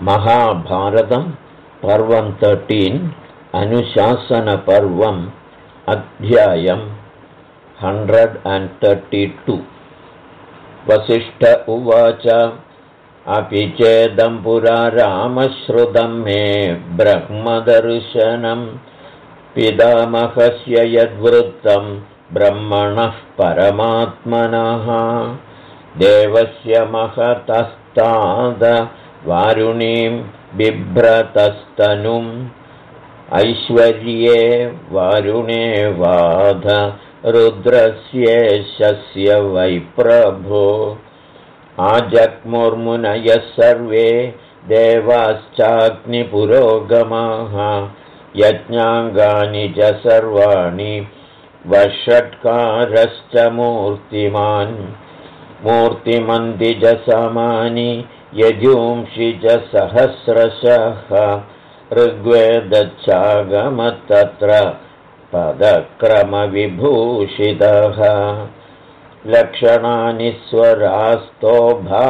महाभारतं पर्वं 13 अनुशासनपर्वम् अध्यायं 132। वसिष्ठ उवाच अपि चेदं पुरा रामश्रुतं मे ब्रह्मदर्शनं पितामहस्य यद्वृत्तं ब्रह्मणः परमात्मनः देवस्य महतस्ताद वारुणीं बिभ्रतस्तनुम् ऐश्वर्ये वारुणे वाध रुद्रस्येशस्य वै प्रभो आजग्मुर्मुनयः सर्वे देवाश्चाग्निपुरोगमाः यज्ञाङ्गानि च सर्वाणि वषट्कारश्च मूर्तिमान् मूर्तिमन्दिजसमानि यजूंषि च सहस्रशः ऋग्वेदच्छागमत्तत्र पदक्रमविभूषितः लक्षणानि स्वरास्तोभा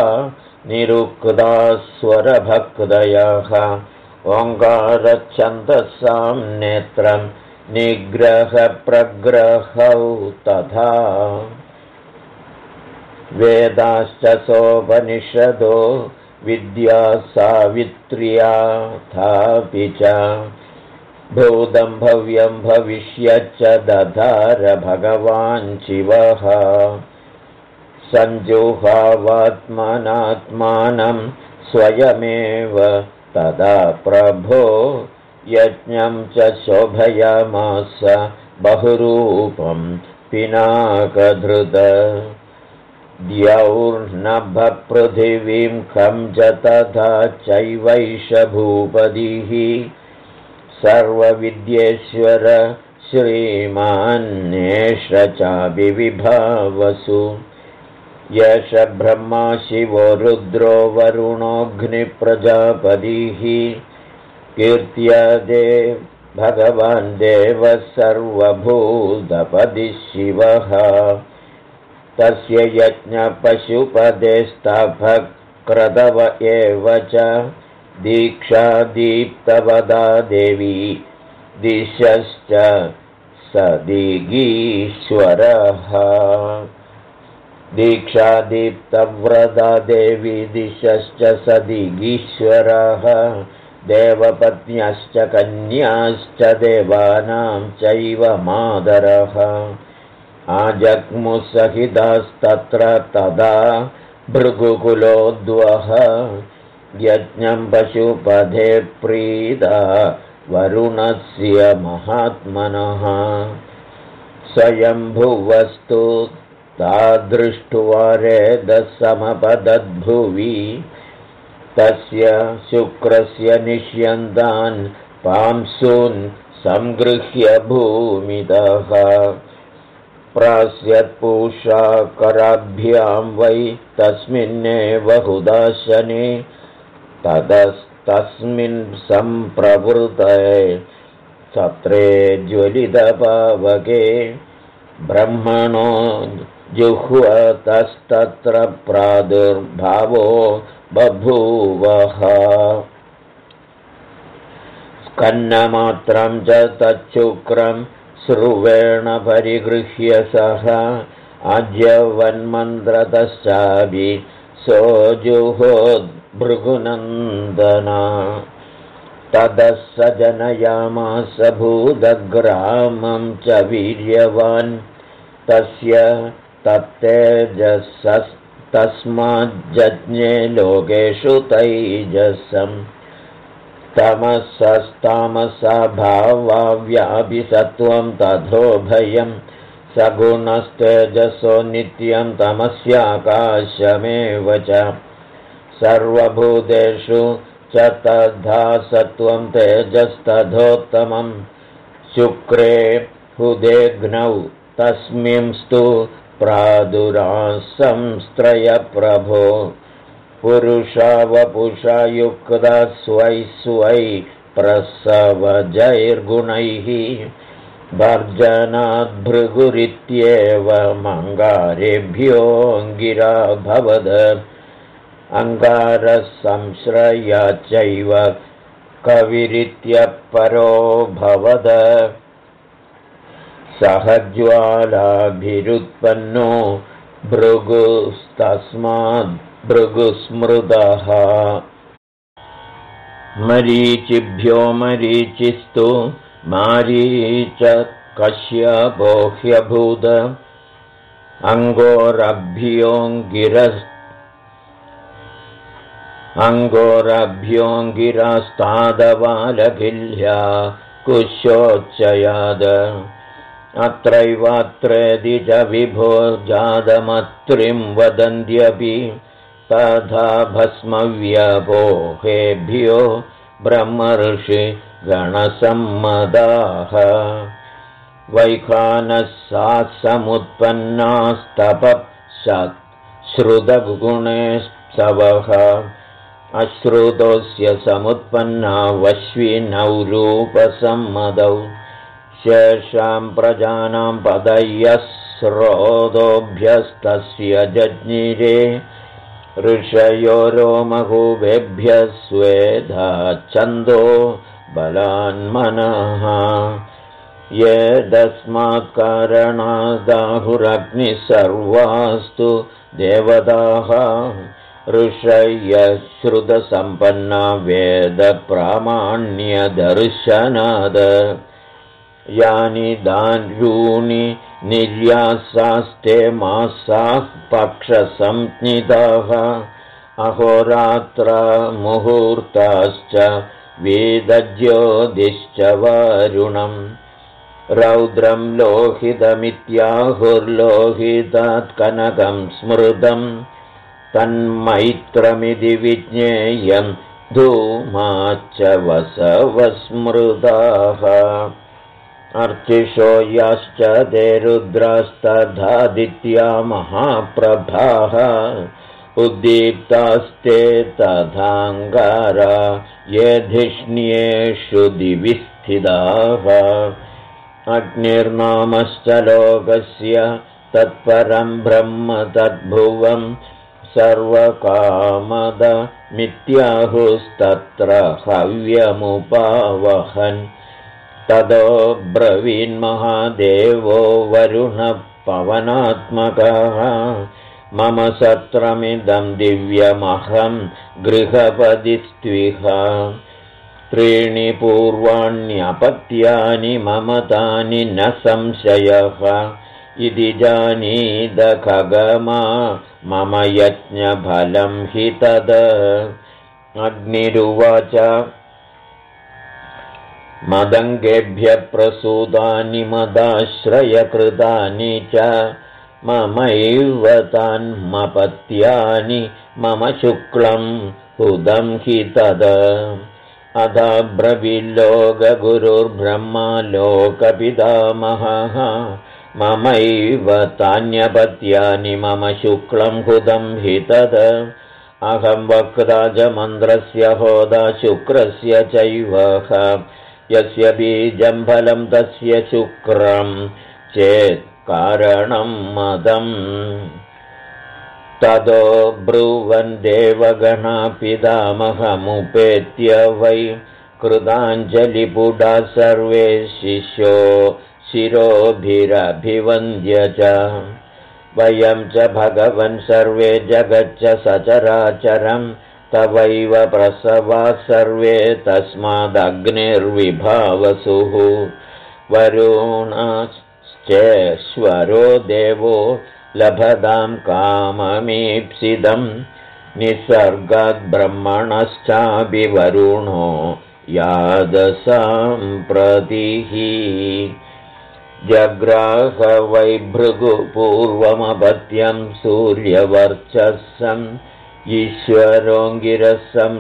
निरुक्तास्वरभक्तयः ओङ्कारच्छन्दसां नेत्रं निग्रहप्रग्रहौ तथा वेदाश्च सोपनिषदो विद्या सावित्र्याथापि च भूतं भव्यं भविष्यच्च दधार भगवान् शिवः सञ्जुहावात्मनात्मानं स्वयमेव तदा प्रभो यज्ञं च शोभयामास बहुरूपं पिनाकधृत द्यौर्नभपृथिवीं खं च तथा चैवैष भूपतिः सर्वविद्येश्वर श्रीमान्येष चाभिविभावसु यश ब्रह्मा शिवो रुद्रो वरुणोऽग्निप्रजापतिः कीर्त्यदे भगवान् देवः सर्वभूतपतिः शिवः तस्य यज्ञपशुपदेस्तपः क्रतव एव च दीक्षा दीप्तवदा देवी दिशश्च सदिगीश्वरः दीक्षा दीप्तव्रता देवी दिशश्च सदिगीश्वरः देवपत्न्यश्च कन्याश्च देवानां चैव मातरः आजग्मुसहितास्तत्र तदा भृगुकुलोद्वः यज्ञं पशुपदे प्रीता वरुणस्य महात्मनः स्वयंभुवस्तु तादृष्ट्वारेदसमपदद्भुवि तस्य शुक्रस्य निष्यन्तान् पांसून् संगृह्य भूमितः प्रास्यत्पूषा कराभ्यां वै तस्मिन्नेव हुदाशने ततस्तस्मिन् सम्प्रवृते सत्रे ज्वलितपावके ब्रह्मणो जुह्वतस्तत्र प्रादुर्भावो बभूवः स्कन्नमात्रं च तच्छुक्रं श्रुवेण परिगृह्य सः आज्यवन्मन्त्रतश्चापि सोजुहोद्भृगुनन्दना ततः स जनयामास भूतग्रामं च वीर्यवान् तस्य तत्तेजसस्तस्माज्जज्ञे लोकेषु तैजसम् तमसस्तामसा भावाव्यापिसत्वं तथोभयं सगुणस्तेजसो नित्यं तमस्याकाशमेव च सर्वभूतेषु च तथा सत्वं तेजस्तथोत्तमं शुक्रे हुदेग्नौ तस्मिंस्तु प्रादुरासंस्त्रयप्रभो पुरुषा वपुषा युक्ता स्वै स्वै प्रसवजैर्गुणैः भर्जनाद्भृगुरित्येव मङ्गारेभ्योऽङ्गिरा भवद अङ्गारसंश्रयाच्चैव कविरित्यपरोऽभवद सहज्वालाभिरुत्पन्नो भृगुस्तस्माद्भृगुस्मृतः मरीचिभ्यो मरीचिस्तु मारीच कश्यपो ह्यभूद अङ्गोरभ्योऽङ्गिरास्तादवालखिल्या कुशोच्चयाद अत्रैवात्रेदि च विभो जातमत्रिं वदन्त्यपि तथा भस्मव्यपोहेभ्यो ब्रह्मर्षि गणसम्मदाः वैखानः सा समुत्पन्नास्तपः श्रुतगुणे सवः अश्रुतोऽस्य समुत्पन्ना वश्विनौ रूपसम्मदौ शेषां प्रजानां पदयः स्रोतोभ्यस्तस्य जज्ञिरे ऋषयो रोमहूभेभ्यः स्वेधा छन्दो बलान्मनः येदस्मात् कारणादाहुरग्निः सर्वास्तु देवताः ऋषयः श्रुतसम्पन्ना वेदप्रामाण्यदर्शनाद यानि दारूणि निर्यासास्ते मासाः पक्षसंज्ञिताः अहोरात्र मुहूर्ताश्च वेदज्योतिश्च वारुणम् रौद्रं लोहितमित्याहुर्लोहितात् कनकं स्मृतं तन्मैत्रमिति विज्ञेयं धूमाच्च वसवस्मृताः अर्चिषो याश्च ते रुद्रास्तथादित्या महाप्रभाः उद्दीप्तास्ते तथाङ्गारा ये धिष्ण्येषु दिवि स्थिताः अग्निर्नामश्च लोकस्य तत्परं ब्रह्म तद्भुवं सर्वकामदमित्याहुस्तत्र हव्यमुपावहन् ततो ब्रवीन्महादेवो वरुणः पवनात्मकः मम सत्रमिदं दिव्यमहं गृहपतिस्त्विह त्रीणि पूर्वाण्यपत्यानि मम तानि न संशयः इति जानीद खगमा मम यज्ञफलं हि तद अग्निरुवाच मदङ्गेभ्यः प्रसूतानि मदाश्रयकृतानि च ममैव तान्मपत्यानि मम शुक्लं हुदं हि तद अथाब्रवील्लोकगुरुर्ब्रह्मा लोकपितामहः ममैव तान्यपत्यानि मम शुक्लं हुदं हि तद अहं वक्ता च मन्त्रस्य होदा शुक्रस्य चैव यस्य बीजं फलं तस्य शुक्रं चेत् कारणं मदम् ततो ब्रुवन् देवगणा पितामहमुपेत्य वै कृताञ्जलिपुडा सर्वे शिष्यो शिरोभिरभिवन्द्य च वयं च भगवन् सर्वे जगच्च सचराचरं तवैव प्रसवा सर्वे तस्मादग्निर्विभावसुः वरुणश्चेश्वरो देवो लभतां काममीप्सितं निसर्गाद्ब्रह्मणश्चाभिवरुणो यादसाम्प्रतिः जग्राह वै भृगुपूर्वमपत्यं सूर्यवर्चस्सम् ईश्वरोऽङ्गिरसं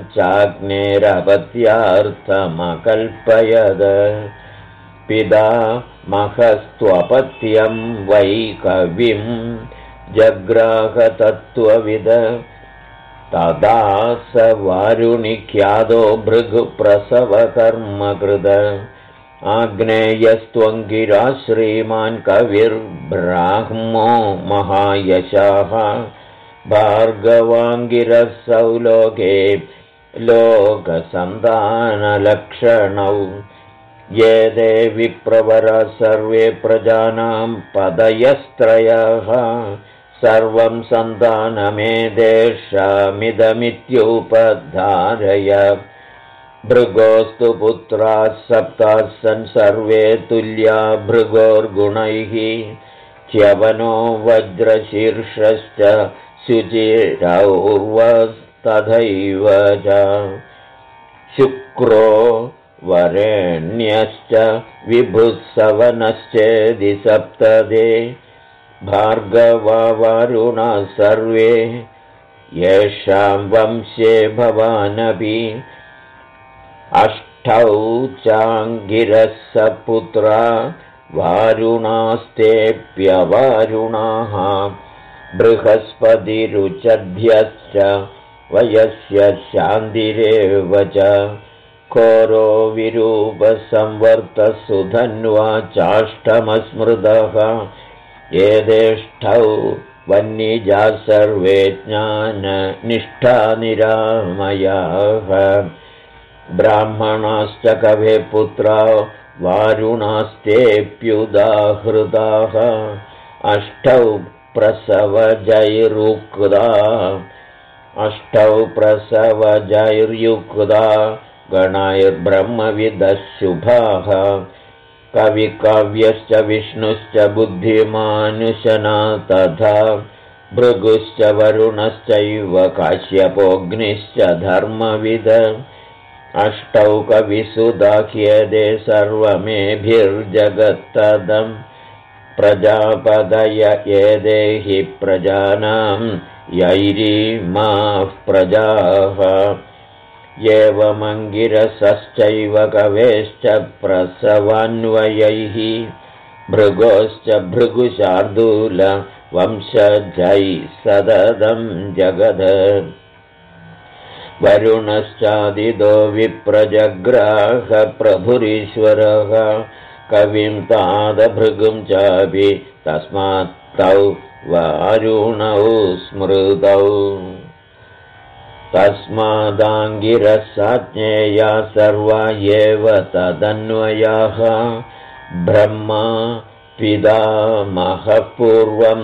चाग्नेरपत्यार्थमकल्पयद पिता महस्त्वपत्यं वै कविं जग्राहतत्त्वविद तदा स वारुणिख्यातो भृगुप्रसवकर्मकृत आग्नेयस्त्वङ्गिरा श्रीमान् कविर्ब्राह्मो महायशाः भार्गवाङ्गिरसौ लोके लोकसन्तानलक्षणौ ये ते विप्रवरा सर्वे प्रजानां पदयस्त्रयः सर्वं सन्तानमेतेषामिदमित्युपधारय भृगोस्तु पुत्राः सप्तास्सन् सर्वे तुल्या भृगोर्गुणैः च्यवनो वज्रशीर्षश्च शुचिरौर्वस्तथैव च शुक्रो वरेण्यश्च विभुत्सवनश्चेदि सप्तदे भार्गवावरुणा सर्वे येषां वंशे भवानपि अष्टौ चाङ्गिरसपुत्रा वारुणास्तेऽप्यवारुणाः बृहस्पतिरुचध्यश्च वयस्य शान्तिरेव च कोरो विरूपसंवर्तसुधन्वा चाष्टमस्मृतः एतेष्ठौ वह्निजा सर्वे ज्ञाननिष्ठा निरामयाः ब्राह्मणाश्च कवे पुत्रा वारुणास्तेऽप्युदाहृताः अष्टौ प्रसवजैर्युक्ता गणैर्ब्रह्मविदः शुभाः कविकाव्यश्च विष्णुश्च बुद्धिमानुशना तथा भृगुश्च वरुणश्चैव काश्यपोऽग्निश्च धर्मविद अष्टौ कविसुदाह्येते सर्वमेभिर्जगत्तदम् प्रजापदय एते हि प्रजानां यैरीमाः प्रजाः एवमङ्गिरसश्चैव कवेश्च प्रसवान्वयैः भृगोश्च भृगुशार्दूल वंशजैः सततं जगद वरुणश्चादिदो विप्रजग्राह प्रभुरीश्वरः कविं तादभृगुं चापि तस्मात् तौ वारुणौ स्मृतौ तस्मादाङ्गिरसाज्ञेया सर्वा एव तदन्वयाः ब्रह्मा पितामहः पूर्वं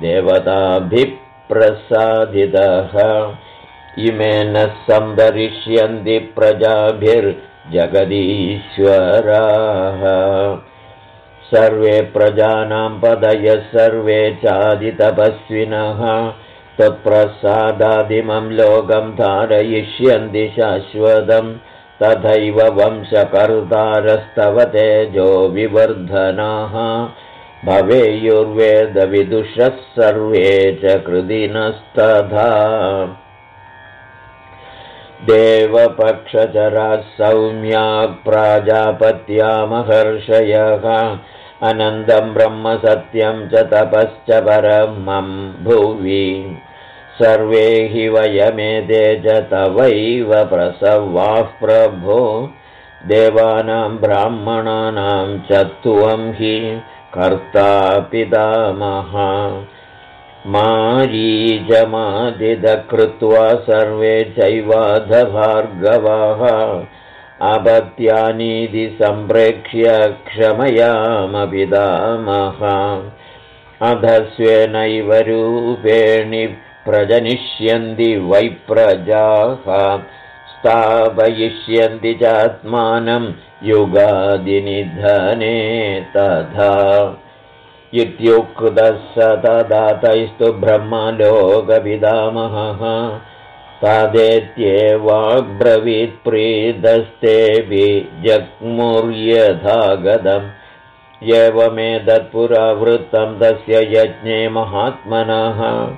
देवताभिप्रसादितः इमेन संदरिष्यन्ति प्रजाभिर्जगदीश्वराः सर्वे प्रजानां पदयः सर्वे चादितपस्विनः तत्प्रसादादिमं लोकं धारयिष्यन्ति शाश्वतं तथैव वंशकर्तारस्तव तेजो विवर्धनाः भवेयुर्वेदविदुषः सर्वे च कृतिनस्तथा देवपक्षचराः सौम्याः प्राजापत्यामहर्षयः अनन्दं ब्रह्म सत्यं च तपश्च परमं भुवि सर्वे हि वयमेते च तवैव प्रसवाः प्रभो देवानां ब्राह्मणानां च त्वं हि कर्ता पितामहः मारीचमादिदकृत्वा सर्वे चैवाधभार्गवाः अपत्यानीति सम्प्रेक्ष्य क्षमयामपितामहः अधस्वेनैव रूपेणि प्रजनिष्यन्ति वै प्रजाः स्थापयिष्यन्ति चात्मानं युगादिनिधने तथा इत्युक्तः स तदातैस्तु ब्रह्मलोकपितामहः तदेत्येवाब्रवीत्प्रीतस्तेऽपि जग्मुर्यथागतम् एवमेतत्पुरावृत्तं तस्य यज्ञे महात्मनः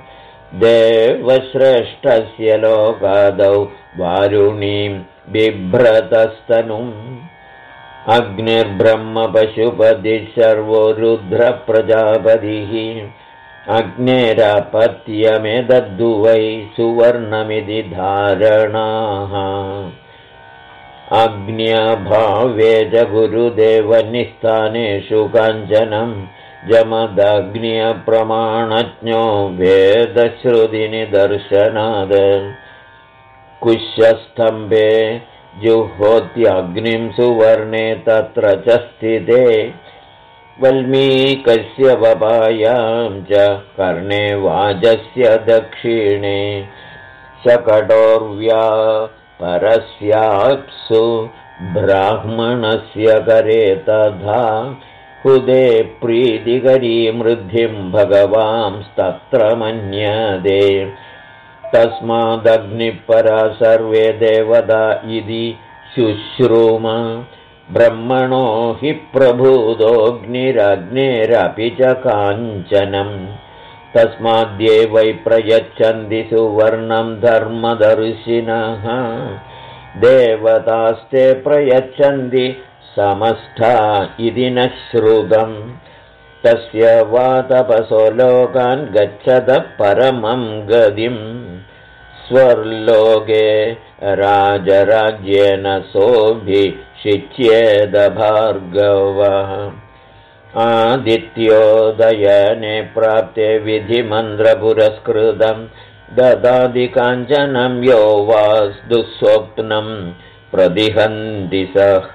देवश्रेष्ठस्य लोकादौ वारुणीं बिभ्रतस्तनुम् अग्निर्ब्रह्मपशुपतिः सर्वो रुद्रप्रजापतिः अग्नेरापत्यमेतद्धु वै सुवर्णमिति धारणाः अग्न्यभावे च गुरुदेवनिस्थानेषु काञ्चनं जमदग्न्यप्रमाणज्ञो वेदश्रुतिनिदर्शनाद् कुशस्तम्भे जुहोत्यग्निं सुवर्णे तत्र च स्थिते वल्मीकस्य वपायां च कर्णे वाजस्य दक्षिणे शकटोर्व्या परस्याप्सु ब्राह्मणस्य करे तथा हुदे प्रीतिकरीं वृद्धिं भगवांस्तत्र मन्यते तस्मादग्निपरा सर्वे देवता इति शुश्रूम ब्रह्मणो हि प्रभूतोऽग्निरग्नेरपि च काञ्चनम् तस्माद्ये वै प्रयच्छन्ति सुवर्णं धर्मदर्शिनः देवतास्ते प्रयच्छन्ति समष्टा इति न श्रुतम् तस्य वा तपसो लोकान् गच्छतः परमं गतिम् स्वर्लोके राजराज्येन सोऽभिषिच्येद भार्गव आदित्योदयने प्राप्ते विधिमन्त्रपुरस्कृतं ददाति काञ्चनं यो वा दुःस्वप्नं प्रतिहन्ति सः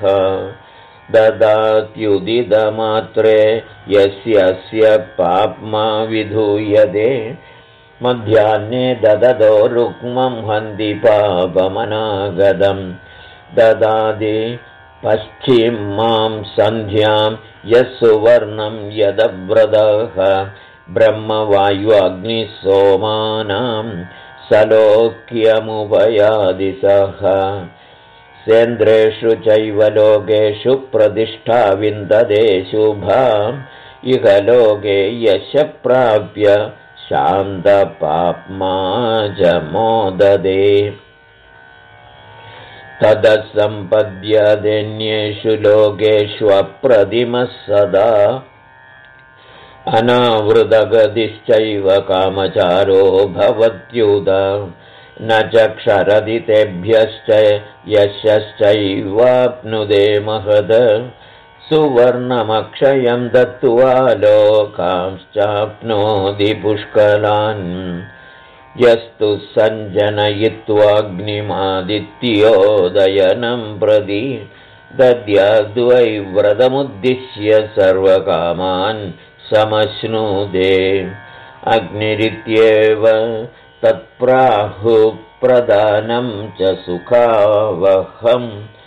ददात्युदितमात्रे यस्य पाप्मा विधूयते मध्याह्ने ददतो रुक्मं हन्ति पापमनागतं ददाति पश्चिमां सन्ध्यां यः सुवर्णं यदव्रतः ब्रह्मवायुअग्निसोमानां सलोक्यमुपयादि सः सेन्द्रेषु चैव लोकेषु प्रतिष्ठा विन्दते शुभाम् इह लोके यश प्राप्य शान्तपाप्मा च मोदते ततः सम्पद्यतेऽन्येषु लोकेषु अप्रतिमः सदा अनावृतगतिश्चैव कामचारो भवत्युत न च क्षरति तेभ्यश्च यशश्चैवाप्नुदे महद सुवर्णमक्षयं दत्त्वा लोकांश्चाप्नोति पुष्कलान् यस्तु सञ्जनयित्वाग्निमादित्योदयनं प्रति दद्याद्वै व्रतमुद्दिश्य सर्वकामान् समश्नुते अग्निरित्येव तत्प्राहुप्रदानं च सुखावहं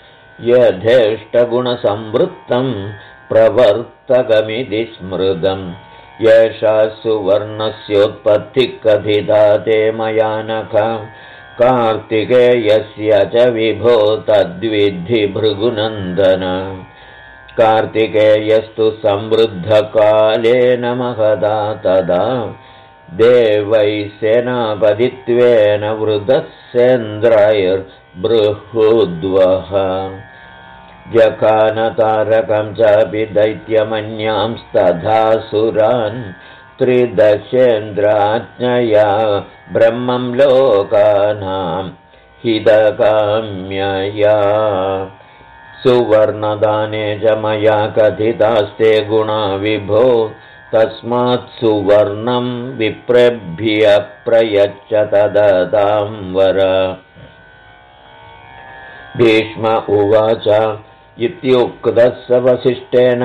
यथेष्टगुणसंवृत्तं प्रवर्तकमिति स्मृतम् येषा सुवर्णस्योत्पत्तिः कथिता ते मया नख कार्तिकेयस्य च विभो तद्विद्धि भृगुनन्दन कार्तिकेयस्तु संवृद्धकालेन महदा तदा देवैः सेनापतित्वेन वृतस्येन्द्रैर्बृहुद्वः जखानतारकं चापि दैत्यमन्यांस्तथासुरान् त्रिदशेन्द्राज्ञया ब्रह्मं लोकानां हितकाम्यया सुवर्णदाने च मया कथितास्ते गुणा विभो तस्मात् सुवर्णं विप्रेभ्य प्रयच्छ तदतां वर भीष्म उवाच इत्युक्तः स वसिष्ठेन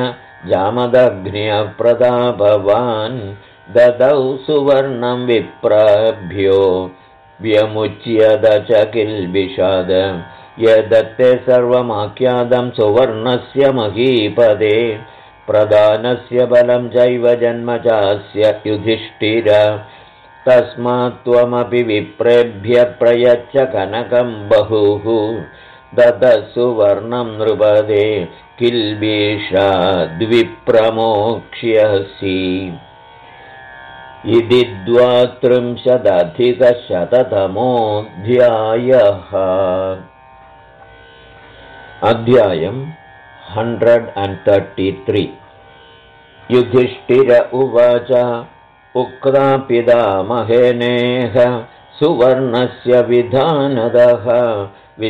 जामदग्न्यप्रतापवान् ददौ सुवर्णं विप्रेभ्यो व्यमुच्यत च किल्बिषाद यदत्ते सर्वमाख्यातं सुवर्णस्य महीपदे प्रदानस्य बलं चैव जन्म चास्य युधिष्ठिर तस्मात् त्वमपि विप्रेभ्य प्रयच्छ कनकं बहुः ददः सुवर्णं नृपदे किल्बिषाद्विप्रमोक्ष्यसि इति 32-शततमोऽध्यायः अध्यायम् 133 युधिष्ठिर उवाच उक्ता पितामहेनेह सुवर्णस्य विधानदः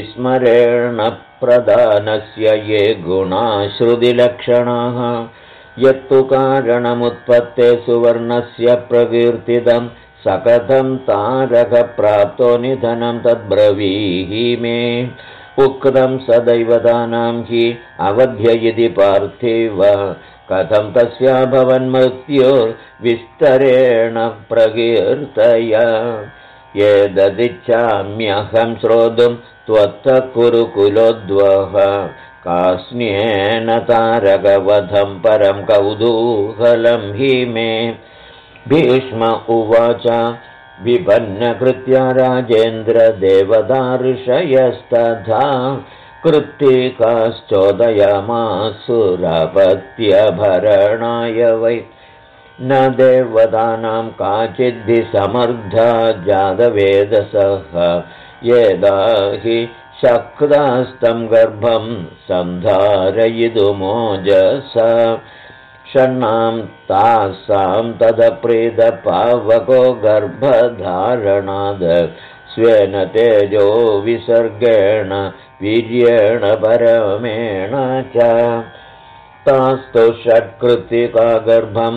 विस्मरेण प्रदानस्य ये गुणा श्रुतिलक्षणाः यत्तु कारणमुत्पत्ते सुवर्णस्य प्रकीर्तितं सकथं तारकप्राप्तो निधनं तद्ब्रवीहि मे। उक्तं सदैवतानां हि अवध्य इति पार्थिव कथं तस्याभवन्मृत्युर्विस्तरेण प्रकीर्तय। एतदिच्छाम्यहं श्रोतुं त्वत्तः कुरुकुलोद्वह कास्न्येन तारकवधं परं कौतूहलं हि मे। भीष्म उवाच विपन्नकृत्या राजेन्द्रदेवता ऋषयस्तथा कृत्तिकाश्चोदयामासुरपत्यभरणाय वै। न देवतानां काचिद्भिसमर्था जातवेदसः यदा हि शक्तास्तं गर्भं सन्धारयितुमोजसा। षण्णां तासां तदप्रीतपावको गर्भधारणाद् स्वेन तेजो विसर्गेण वीर्येण परमेण च। तास्तु षट्कृत्तिका गर्भं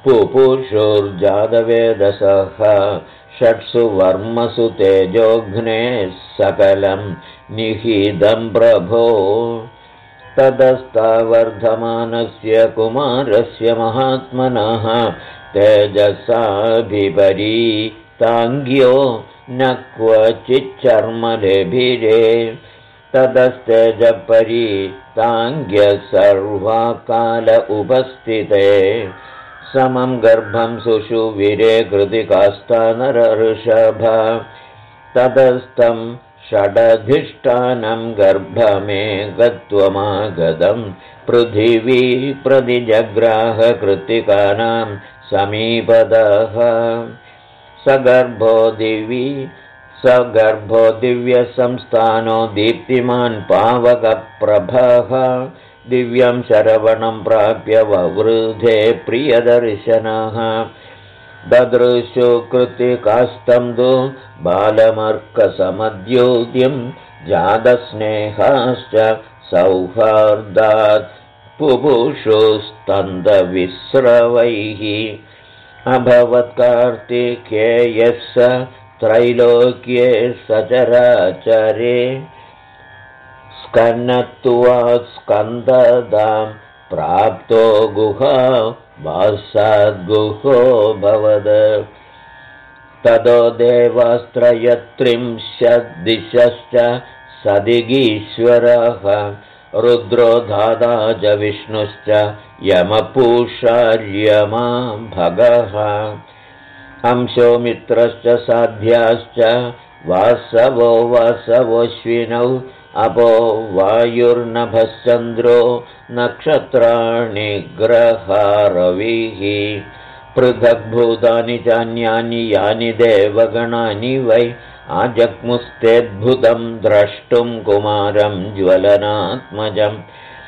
पुपुषुर्जातवेदसः षट्सु वर्मसु तेजोघ्ने सकलं निहितं प्रभो। ततस्तावर्धमानस्य कुमारस्य महात्मनः तेजसाभिपरीताङ्ग्यो न क्वचिच्चर्मलेभिरे। ततस्तेजपरीताङ्ग्यः सर्वाकाल उपस्थिते समं गर्भं सुषुविरे कृतिकास्तानरऋषभ। ततस्तं षडधिष्ठानं गर्भमेकत्वमागतं पृथिवी प्रतिजग्राह कृत्तिकानां समीपतः। सगर्भो दिव्यसंस्थानो दीप्तिमान् पावकप्रभः। दिव्यं शरवणं प्राप्य ववृधे प्रियदर्शनः। ददृशु कृत्तिकास्तं तु बालमर्कसमद्योतिं जातस्नेहाश्च सौहार्दात् पुपुषुस्तन्दविस्रवैः। अभवत्कार्तिकेयः स त्रैलोक्ये सचराचरे स्कन्नत्वात् स्कन्ददां प्राप्तो गुहा वासाद्गुहो भवद। ततो देवास्त्रयस्त्रिंशद्दिशश्च सदिगीश्वरः रुद्रो धाता च विष्णुश्च यमपूषार्यमा भगः। अंशो मित्रश्च साध्याश्च वासवोऽश्विनौ अपो वायुर्नभश्चन्द्रो नक्षत्राणि ग्रहारविः। पृथग्भूतानि चान्यानि यानि देवगणानि वै आजग्मुस्तेऽद्भुतं द्रष्टुं कुमारं ज्वलनात्मजम्।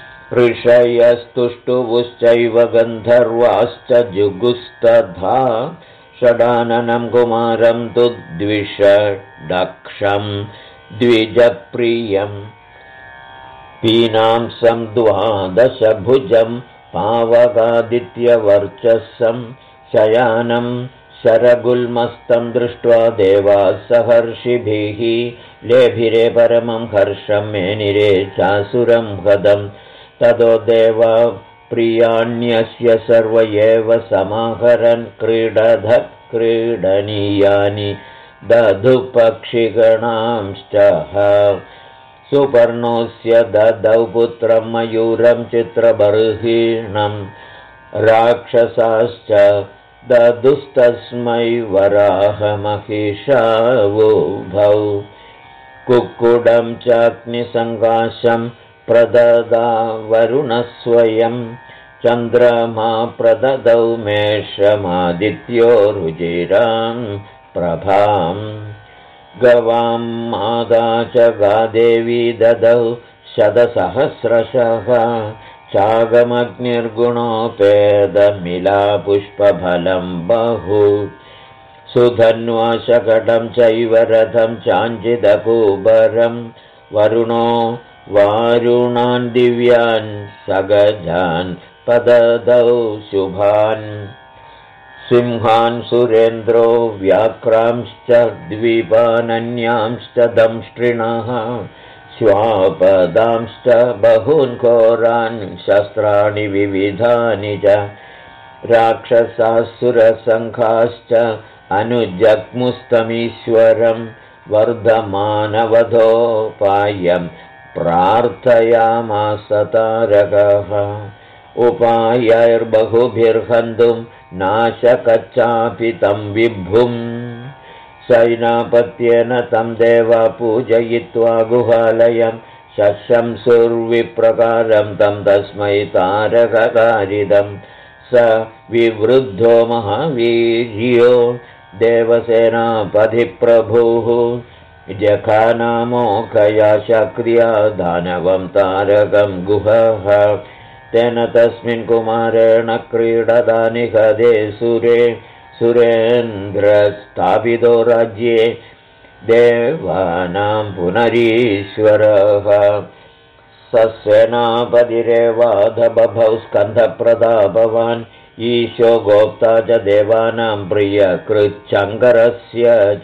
ऋषयस्तुष्टुवुश्चैव गन्धर्वाश्च जुगुस्तथा षडाननं कुमारं तु द्विषडक्षं द्विजप्रियम्। पीनांसं द्वादशभुजं पावकादित्यवर्चसं शयानं शरगुल्मस्तं दृष्ट्वा देवाः सहर्षिभिः लेभिरे परमं हर्षं मेनिरे चासुरं हदम्। ततो देवा प्रियाण्यस्य सर्व एव समाहरन् क्रीडनीयानि दधुपक्षिगणांश्च। सुपर्णोऽस्य ददौ पुत्रं मयूरं चित्रबर्हिणं राक्षसाश्च ददुस्तस्मै वराहमहिषावुभौ। कुक्कुडं चाग्निसङ्काशं प्रददा वरुणस्वयं चन्द्रमा प्रददौ मेषमादित्यो रुचिरां प्रभाम्। गवां माता च गादेवी ददौ शतसहस्रशः चागमग्निर्गुणोपेदमिलापुष्पफलं बहु। सुधन्वाशकटं चैव रथं चाञ्चिदकूबरं वरुणो वारुणान् दिव्यान् सगजान् पददौ शुभान् सिंहान् सुरेन्द्रो व्याक्रांश्च द्विपानन्यांश्च दंष्ट्रिणः श्वापदांश्च बहून् घोरान् शस्त्राणि विविधानि च राक्षसासुरसङ्घाश्च अनुजग्मुस्तमीश्वरं वर्धमानवधोपायं प्रार्थयामास तारकः उपायैर्बहुभिर्हन्तुं नाशकच्चापि तं विभुम् सैनापत्येन तं देवा पूजयित्वा गुहालयं शशंसुर्विप्रकारं तं तस्मै तारककारिदम् स विवृद्धो महावीर्यो देवसेनापतिप्रभुः जखानामोखया शक्रिया दानवं तारकं गुहः तेन तस्मिन् कुमारेण क्रीडता निहते सुरेन्द्रस्थापितो राज्ये देवानां पुनरीश्वरः ससेनापतिरेवाध बभौ स्कन्धप्रतापवान् ईशो गोप्ता च देवानां प्रियकृच्छङ्करस्य च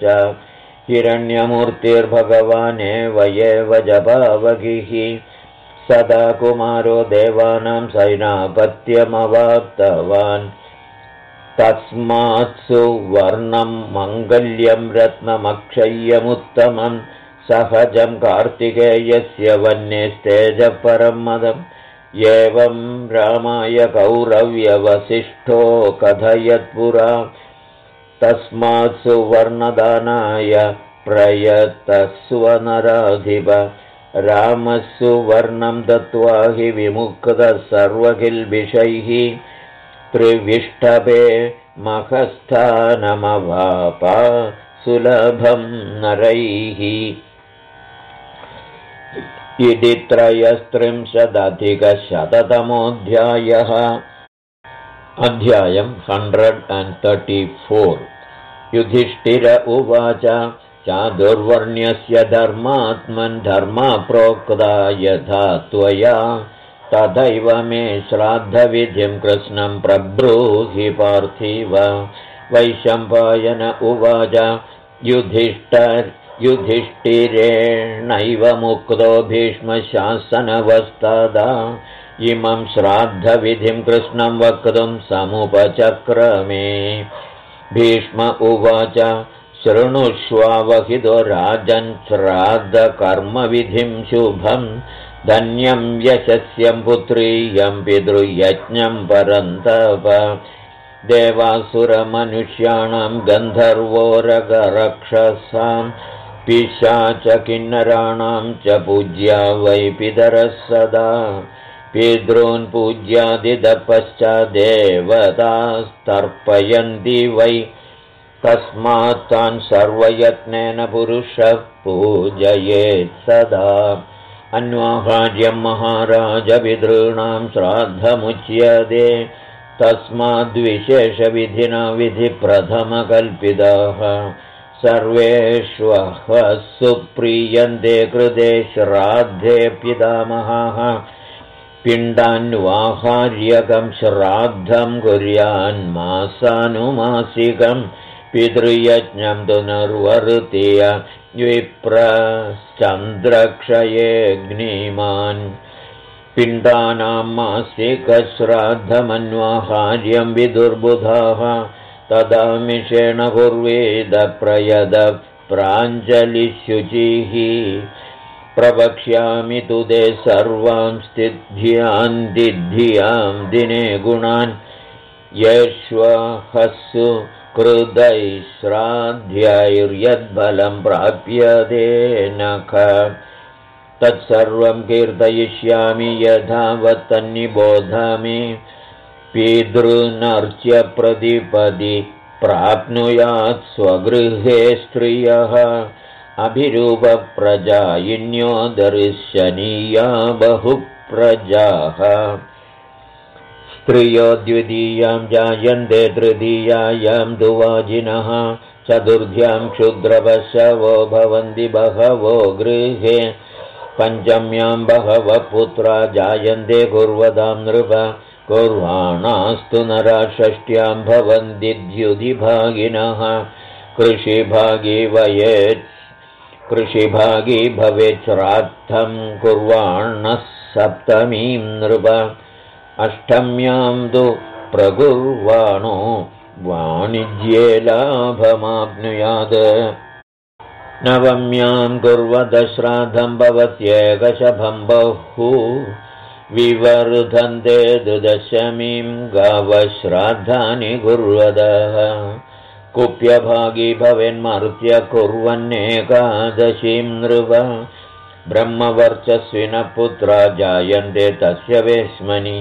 हिरण्यमूर्तिर्भगवानेव एव जपावगिः सदा कुमारो देवानां सैनापत्यमवाप्तवान् तस्मात्सु वर्णं मङ्गल्यं रत्नमक्षय्यमुत्तमं सहजं कार्तिकेयस्य वह्नेस्तेजपरं मदम् एवं रामाय कौरव्यवसिष्ठो कथयत्पुरा तस्मात्सु वर्णदानाय प्रयतस्वनराधिप रामस्सु वर्णं दत्त्वा हि विमुक्तः सर्वकिल्बिषैः त्रिविष्टभे मखस्थानमवापा सुलभं नरैः इति 333 अध्यायं 134 युधिष्ठिर उवाच चादुर्वर्ण्यस्य धर्मात्मन् धर्मा प्रोक्ता यथा त्वया तथैव मे श्राद्धविधिं कृष्णं प्रब्रूहि पार्थिव वैशम्पायन उवाच युधिष्ठिरेणैव मुक्तो भीष्मशासनवस्तदा इमं श्राद्धविधिं कृष्णं वक्तुं समुपचक्रमे भीष्म उवाच शृणुष्वावहितो राजन् श्राद्धकर्मविधिं शुभं धन्यं यशस्यं पुत्रीयं पितृयज्ञं परन्तप देवासुरमनुष्याणां गन्धर्वोरगरक्षसां पिशाचकिन्नराणां च पूज्या वै पितरः सदा पितॄन् पूज्यादिदपश्चादेवतास्तर्पयन्ति वै तस्मात् तान् सर्वयत्नेन पुरुषः पूजयेत् सदा अन्वाहार्यं महाराज पितॄणां श्राद्धमुच्यते तस्माद्विशेषविधिना विधिप्रथमकल्पितः सर्वेष्वः सुप्रीयन्ते कृते श्राद्धे पितामहः पिण्डान्वाहार्यकं श्राद्धं कुर्यान्मासानुमासिकं पितृयज्ञं तु निर्वर्त्य विप्रश्चन्द्रक्षयेऽग्निमान् पिण्डानां मासिकश्राद्धमन्वाहार्यं विदुर्बुधाः तदामिषेण कुर्वेद प्रयद प्राञ्जलिशुचिः प्रवक्ष्यामि तु ते सर्वां स्थिध्यां दिने गुणान् येष्वहस्सु कृतैः श्राद्ध्यैर्यद्बलं प्राप्यते नख तत्सर्वं कीर्तयिष्यामि यथावत्तन्निबोधामि पितॄनर्च्य प्रतिपदि प्राप्नुयात् स्वगृहे स्त्रियः अभिरूपप्रजायिन्यो दर्शनीया बहुप्रजाः स्त्रियो द्वितीयां जायन्ते तृतीयायां दुवाजिनः चतुर्थ्यां क्षुद्रपशवो भवन्ति बहवो गृहे पञ्चम्यां बहवः पुत्रा जायन्ते कुर्वतां नृप कुर्वाणास्तु नरा षष्ट्यां भवन्ति द्युतिभागिनः कृषिभागी भवेत् श्राद्धं कुर्वाणः सप्तमीं नृप अष्टम्यां तु प्रकुर्वाणो वाणिज्ये लाभमाप्नुयात् नवम्यां कुर्वदश्राद्धं भवत्येकशभं बहु विवर्धन्ते द्वादशमीं गावश्राद्धानि कुर्वदः कुप्यभागी भवेन्मर्त्य कुर्वन्नेकादशीं नृप ब्रह्मवर्चस्विनः पुत्रा जायन्ते तस्य वेश्मनि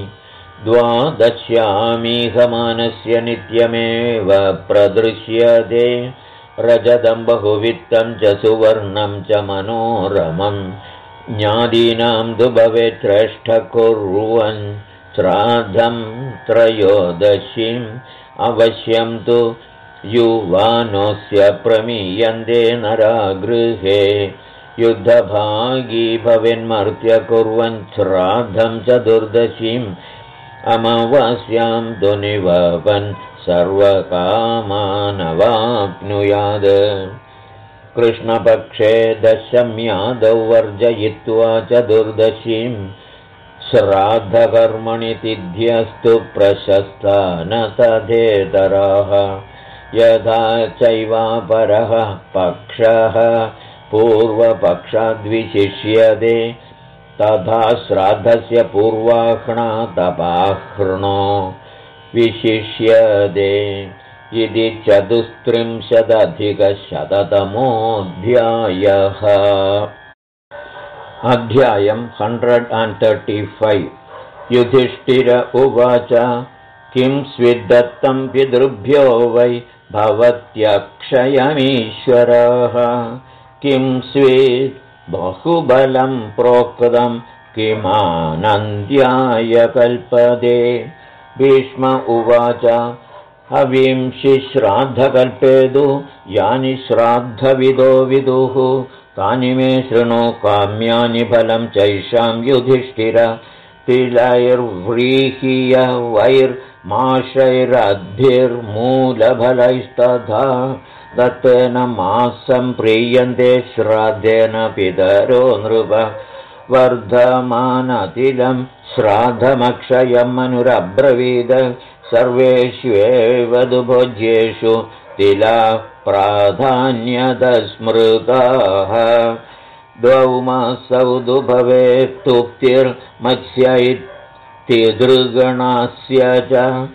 द्वादश्यामीहमानस्य नित्यमेव प्रदृश्यते रजतं बहुवित्तं च सुवर्णं च मनोरमं ज्ञादीनां तु भवेत् श्रेष्ठः कुर्वन् श्राद्धं त्रयोदशीम् अवश्यं तु युवानोऽस्य प्रमीयन्ते नरा गृहे युद्धभागी भवेन्मर्त्य कुर्वन् श्राद्धं चतुर्दशीम् अमावास्यां तु निवपन् सर्वकामानवाप्नुयात् कृष्णपक्षे दशम्यादौ वर्जयित्वा चतुर्दशीं श्राद्धकर्मणि तिथ्यस्तु प्रशस्ता न तथेतराः यथा चैवापरः पक्षः पूर्वपक्षाद्विशिष्यते तथा श्राद्धस्य पूर्वाह्णा तपाह्नो विशिष्यते इति 34,100तमोऽध्यायः। अध्यायं 135 युधिष्ठिर उवाच किं स्विद्दत्तं पितृभ्यो वै भवत्यक्षयमीश्वरः किं स्विद् बहुबलं प्रोक्तं किमानन्द्याय कल्पते भीष्म उवाच हविंषि श्राद्धकल्पेदु यानि श्राद्धविदो विदुः तानि मे शृणु काम्यानि फलं चैषां युधिष्ठिर तिलैर्व्रीह्य वैर्माशैरद्भिर्मूलफलैस्तथा दत्तेन मासं प्रीयन्ते श्राद्धेन पितरो नृप वर्धमानतिलं श्राद्धमक्षयं मनुरब्रवीद सर्वेष्वेव भोज्येषु तिलाः प्राधान्यतस्मृताः द्वौ मासौ तु भवेत् तुक्तिर्मत्स्यैत्यदृगणस्य च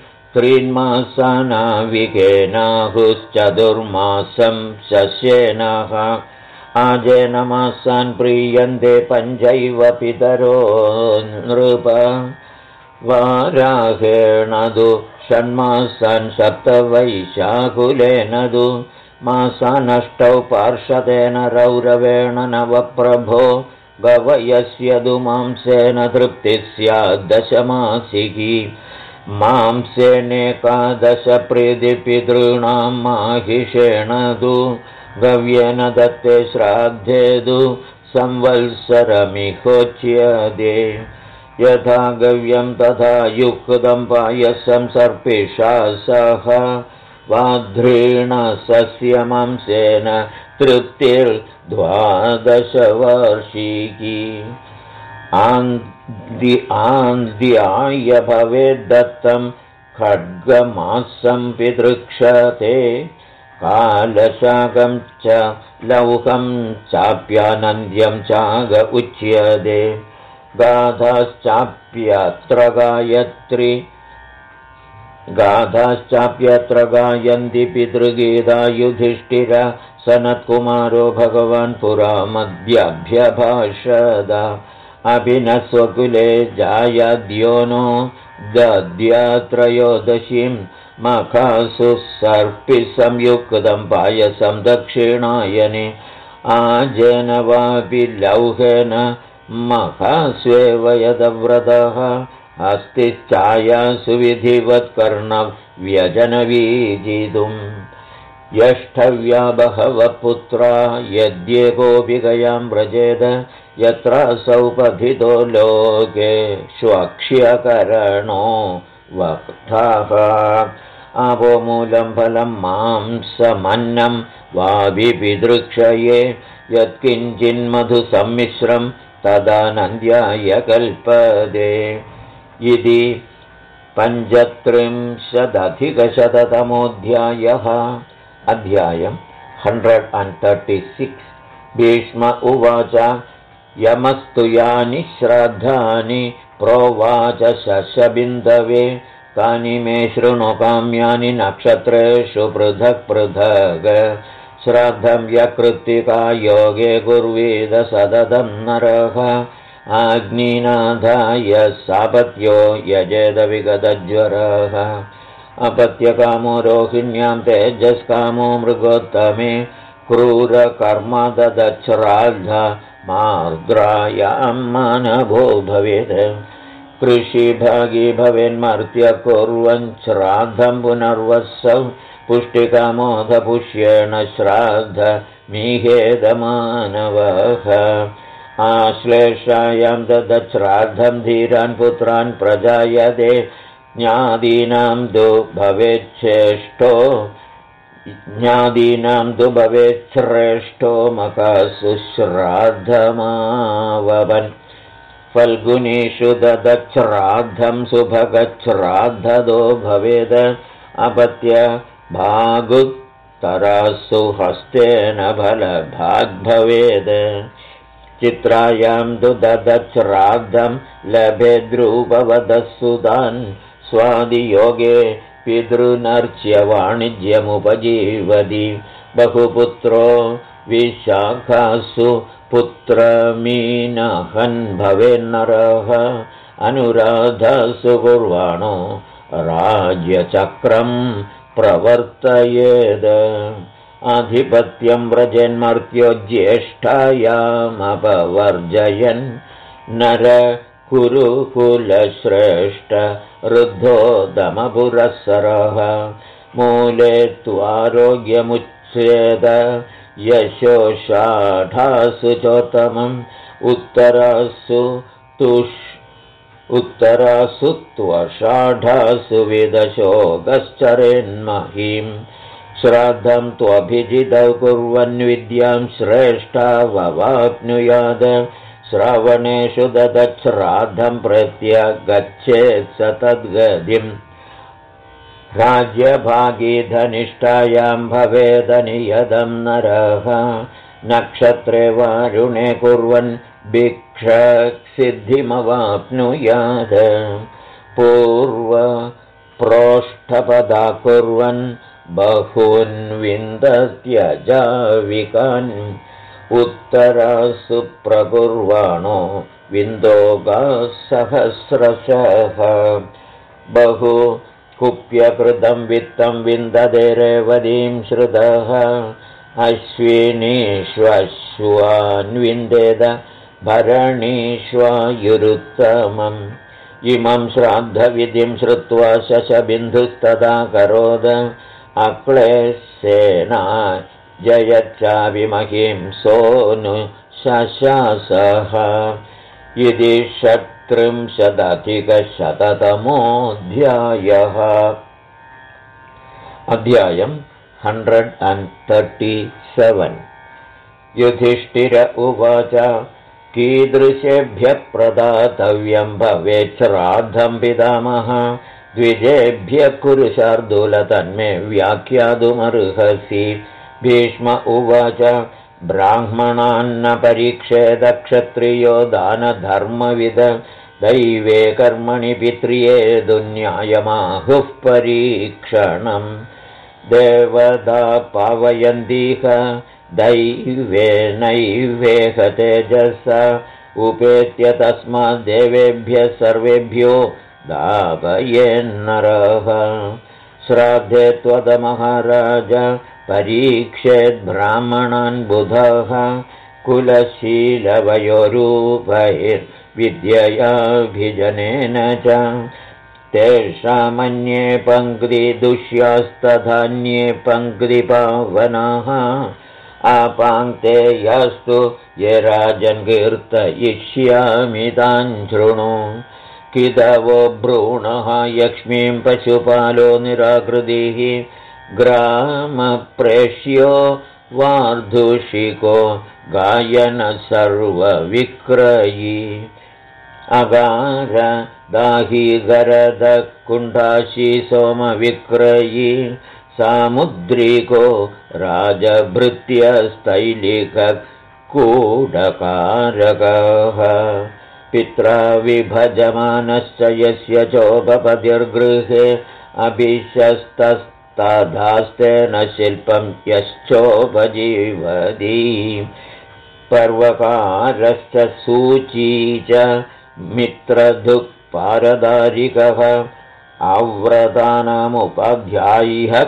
त्रीन्मासानाविकेनाहुश्चतुर्मासं शस्येनः आजेन मासान् प्रीयन्ते पञ्चैव पितरो नृप वाराहेण तु षण्मासान् सप्त वैशाकुलेन तु मासानष्टौ पार्षदेन रौरवेण नवप्रभो गवयस्य तु मांसेन तृप्तिः स्यात् दशमासिकी मांसेनेकादश प्रीतिपितॄणां माहिषेण तु गव्येन दत्ते श्राद्धे तु संवत्सरमिहोच्यते यथा गव्यं तथा युक्तं पायसं सर्पिषा सह वाध्रेण सस्यमांसेन तृप्तिर्द्वादशवर्षिकी आन्द्याय भवेद्दत्तं खड्गमासं पितृक्षते कालशाकं च लौहं चाप्यानन्द्यं चाग उच्यते गाधाश्चाप्यत्र गायन्ति पितृगीता युधिष्ठिर सनत्कुमारो भगवान् पुरा मध्याभ्यभाषद अभिनस्वकुले जायाद्यो नो दद्यात्रयोदशीं मखासु सर्पिः संयुक्तं पायसं दक्षिणायने आजेन वापि लौहेन मखास्वेव यदव्रतः अस्तिश्चायासु विधिवत्कर्णव्यजनवीजितुम् यष्ठव्या बहवः पुत्रा यद्येकोऽपि गयां व्रजेद यत्रासौ पथितो लोके श्वक्ष्यकरणो वक्ताः आपो मूलं फलं मांसमन्नं वाभिपितृक्षये यत्किञ्चिन्मधुसम्मिश्रं तदा नन्द्याय कल्पते इति 35अधिकशततमोऽध्यायः। अध्यायम् 136। भीष्म उवाच यमस्तु यानि श्राद्धानि प्रोवाच शशबिन्दवे तानि मे शृणु काम्यानि नक्षत्रेषु पृथक् पृथक् श्राद्धं यकृत्तिका योगे कुर्वीद सततं नरः आग्निनाधाय सापत्यो यजेद विगतज्वरः अपत्यकामो रोहिण्यां तेजस्कामो मृगोत्तमे क्रूरकर्मदच्छ्राद्ध मार्द्रायां मानभो भवेत् कृषिभागी भवेन्मर्त्य कुर्वन् श्राद्धं पुनर्वसौ पुष्टिकामोधपुष्येण श्राद्ध मीहेदमानवः आश्लेषायां ददच्छ्राद्धं धीरान् पुत्रान् प्रजायते ज्ञादीनां तु भवेच्छ्रेष्ठो मकासु श्राद्धमाववन् फल्गुनीषु ददच्छ्राद्धं सुभगच्छ्राद्धदो भवेद अपत्य भागुत्तरासु हस्तेन फलभाग्भवेद चित्रायां तु ददच्छ्राद्धं लभेद्रूपवदस्सुतान् स्वादियोगे पितृनर्च्य वाणिज्यमुपजीवति बहुपुत्रो विशाखासु पुत्रमीनहन् भवेन्नरः अनुराधासु कुर्वाणो राज्यचक्रं प्रवर्तयेद आधिपत्यं व्रजेन्मर्त्यो ज्येष्ठायामपवर्जयन् नर कुरुकुलश्रेष्ठ रुद्धो दमपुरःसरः मूले त्वारोग्यमुच्छ्रेद यशोषाढासु चोत्तमम् उत्तरासु त्वषाढासु विदशोगश्चरेन्महीं श्राद्धं त्वभिजितौ कुर्वन् विद्यां श्रेष्ठा ववाप्नुयाद श्रावणेषु ददच्छ्राद्धं प्रत्यगच्छेत् स तद्गतिम् राज्यभागी धनिष्ठायां भवेदनियतं नरः नक्षत्रे वारुणे कुर्वन् भिक्षसिद्धिमवाप्नुयात् पूर्वप्रोष्ठपदा कुर्वन् बहून् विन्दत्यजाविकान् उत्तरासु प्रकुर्वाणो विन्दोगासहस्रशः बहु कुप्यकृतं वित्तं विन्दते रेवतीं श्रुतः अश्विनीष्वश्वान् विन्देद भरणीष्वायुरुत्तमम् इमं श्राद्धविधिं श्रुत्वा शशबिन्दुस्तदा करोद अक्लेशेना जयच्चाविमहिं सोऽनु शशासः इति 36अधिकशततमोऽध्यायः। अध्यायम् 137। युधिष्ठिर उवाच कीदृशेभ्यः प्रदातव्यं भवेत् श्राद्धं पितामह द्विजेभ्यः कुरु शार्दूल तन्मे व्याख्यातुमर्हसि। भीष्म उवाच ब्राह्मणान्न परीक्षेद क्षत्रियो दानधर्मविद दैवे कर्मणि पित्र्ये दुन्यायमाहुः परीक्षणम् देवता पावयन्तीह दैवेनैवेह तेजसा उपेत्य तस्माद्देवेभ्यः सर्वेभ्यो दापयेन्नरः श्राद्धे त्वदमहाराज परीक्षेद्ब्राह्मणान् बुधः कुलशीलवयोरूपैर्विद्ययाभिजनेन च तेषामन्ये पङ्क्तिदुष्यास्तधान्ये पङ्क्तिपावनाः आपाङ्क्ते यास्तु ये राजन् कीर्तयिष्यामि तान् शृणु किदवो भ्रूणः यक्ष्मीं पशुपालो निराकृतिः ग्रामप्रेष्यो वार्धुषिको गायनः सर्वविक्रयी अगार दाही गरदः कुण्डाशी सोमविक्रयी सामुद्रिको राजभृत्यस्तैलिकः कूडकारकः पित्रा विभजमानश्च यस्य चोपपतिर्गृहे अभिशस्तस्तदास्तेन शिल्पं यश्चोपजीवति पर्वकारश्च सूची च मित्रधुक्पारदारिकः अव्रतानामुपाध्यायः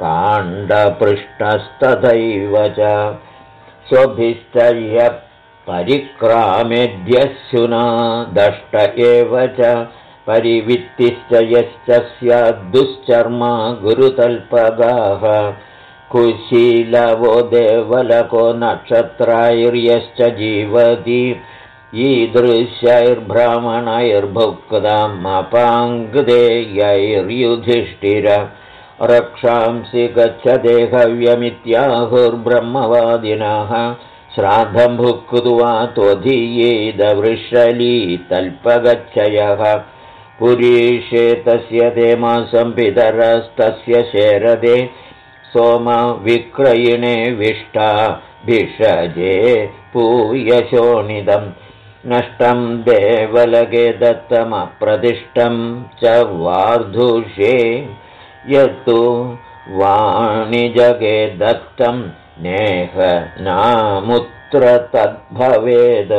काण्डपृष्ठस्तथैव च स्वभिष्टयः परिक्रामेद्यस्युना दष्ट एव च परिवित्तिश्च यश्च स्याद्दुश्चर्मा गुरुतल्पगाः कुशीलवो देवलको नक्षत्रैर्यश्च जीवति ईदृशैर्ब्राह्मणैर्भुक्तामपाङ्गदेयैर्युधिष्ठिर रक्षांसि गच्छते हव्यमित्याहुर्ब्रह्मवादिनः श्राद्धं भुक्त्वा त्वधीयेदवृषलीतल्पगच्छयः पुरीषे तस्य ते मासं पितरस्तस्य शेरदे सोमविक्रयिणे विष्टा भिषजे पूयशोणिदम् नष्टं देवलगे दत्तमप्रदिष्टं च वार्धुषे यत्तु वाणिजगे दत्तं नेह नामुत्र तद्भवेद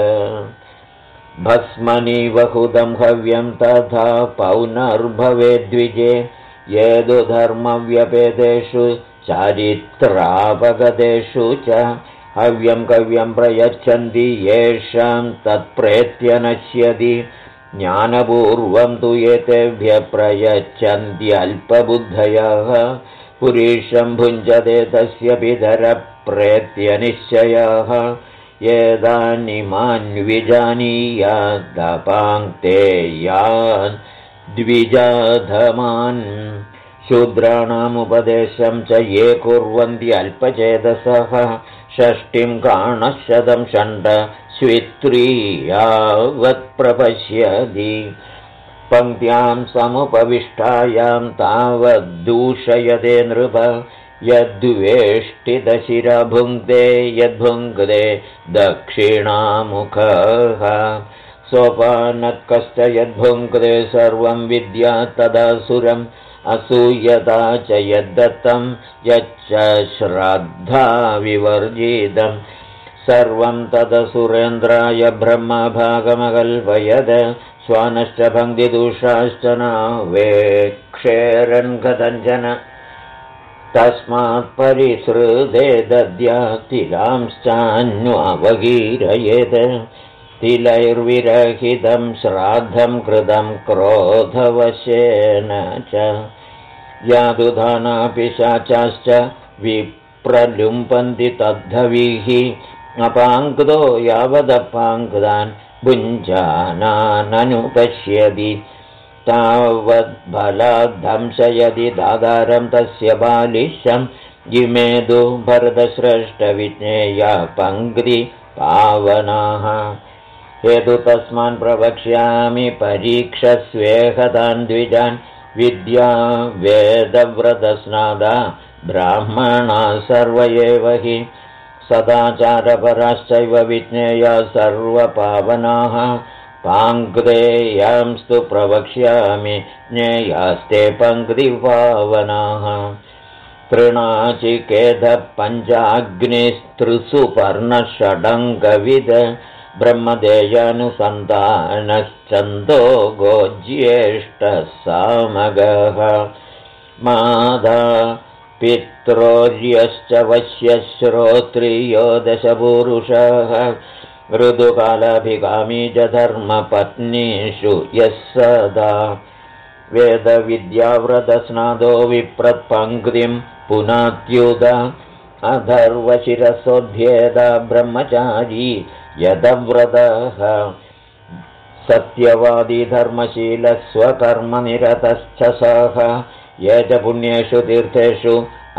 भस्मनिवहुदं हव्यं तथा पौनर्भवेद्विजे येदु धर्मव्यपेदेषु चारित्रापगतेषु च हव्यं कव्यं प्रयच्छन्ति येषां तत्प्रेत्य नश्यति ज्ञानपूर्वं तु एतेभ्यः प्रयच्छन्त्यल्पबुद्धयः पुरीशं भुञ्जते तस्य पितरप्रेत्य निश्चयः एतानिमान्विजानीयादपाङ्क्ते यान् द्विजाधमान् शूद्राणामुपदेशं च ये कुर्वन्ति अल्पचेतसः षष्टिं काणशतं षण्ड स्वित्री यावत् प्रपश्यति पङ्क्त्यां समुपविष्टायां तावद्दूषयते नृप यद्वेष्टितशिरा भुङ्क्ते यद्भुङ्क्ते दक्षिणामुखः सोपानत्कश्च यद्भुङ्क्ते सर्वं विद्यात् तदासुरम् असूयता च यद्दत्तं यच्च श्रद्धा विवर्जितं सर्वं तदसुरेन्द्राय ब्रह्मभागमकल्पयद स्वानश्च भङ्गिदुषाश्च नावेक्षेरन् कथञ्चन तस्मात् परिसृते दद्यातिलांश्चान्वगीरयेत् तिलैर्विरहितं श्राद्धं कृतं क्रोधवशेन च यादुधानापिशाचाश्च विप्रलुम्पन्ति तद्धविः अपाङ्क्तो यावदपाङ्क्तान् भुञ्जानाननुपश्यति तावद्बलाद्धंसयति दादारं तस्य बालिशं जिमेदु भरतश्रेष्ठविज्ञेया पङ्क्ति पावनाः हेतु तस्मान् प्रवक्ष्यामि परीक्षस्वेहतान् द्विजान् विद्या वेदव्रतस्नादा ब्राह्मणा सर्व एव हि सदाचारपराश्चैव विज्ञेया सर्वपावनाः पाङ्क्तेयांस्तु प्रवक्ष्यामि ज्ञेयास्ते पङ्क्तिपावनाः तृणाचिकेतः पञ्चाग्निस्त्रिषु पर्णषडङ्गविद ब्रह्मदेयानुसन्तानश्चन्दो गोज्येष्ठः सामगः मादा पित्रोर्यश्च वश्यश्रोत्रियो दशपुरुषः ऋतुकालाभिगामी च धर्मपत्नीषु यः सदा वेदविद्याव्रतस्नादो विप्रत्पङ्क्तिं पुनात्युद अथर्वशिरसोऽध्येद ब्रह्मचारी यदव्रतः सत्यवादी धर्मशीलस्वकर्मनिरतश्च सः ये च पुण्येषु तीर्थेषु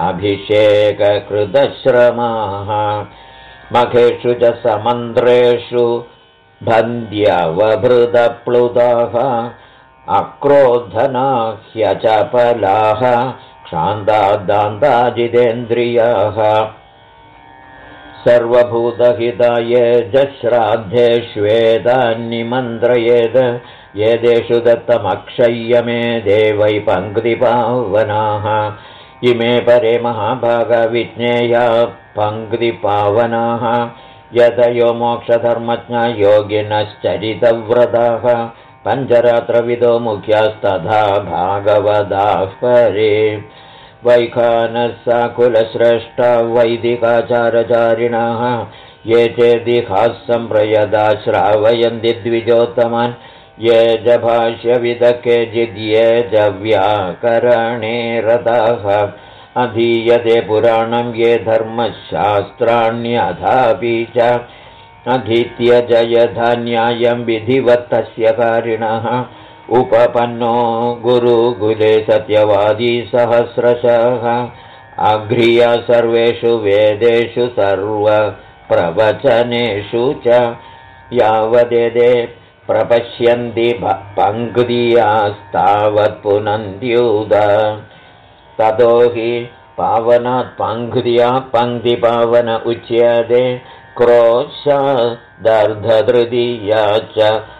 अभिषेककृतश्रमाः मखेषु च समन्द्रेषु बन्द्यवभृतप्लुताः अक्रोधना ह्यचपलाः क्षान्तादान्ताजितेन्द्रियाः सर्वभूतहिताये श्राद्धेष्वेदान्निमन्त्रयेद येदेषु दत्तमक्षय्यमे देवै पङ्क्तिपावनाः इमे परे महाभागविज्ञेया पङ्क्तिपावनाः यतयो मोक्षधर्मज्ञा योगिनश्चरितव्रताः पञ्चरात्रविदो मुख्यास्तथा भागवताः परे वैखानसाकुलश्रेष्ठा वैदिकाचारचारिणः ये चेदिहाः सम्प्रयदा श्रावयन्ति द्विजोत्तमान् ये च भाष्यविदः केचिद्ये च व्याकरणे रताः अधीयते पुराणं ये धर्मशास्त्राण्यथापि च अधीत्य जयधान्यायं विधिवत्तस्य कारिणः उपपन्नो गुरुकुले सत्यवादी सहस्रशः अघ्रिया सर्वेषु वेदेषु सर्वप्रवचनेषु च यावदेदे प्रपश्यन्ति पङ्क्तियास्तावत् पुनन्त्युद ततो हि पावनात् पङ्क्त्या पङ्क्तिपावन उच्यते क्रोशादर्धतृतीया च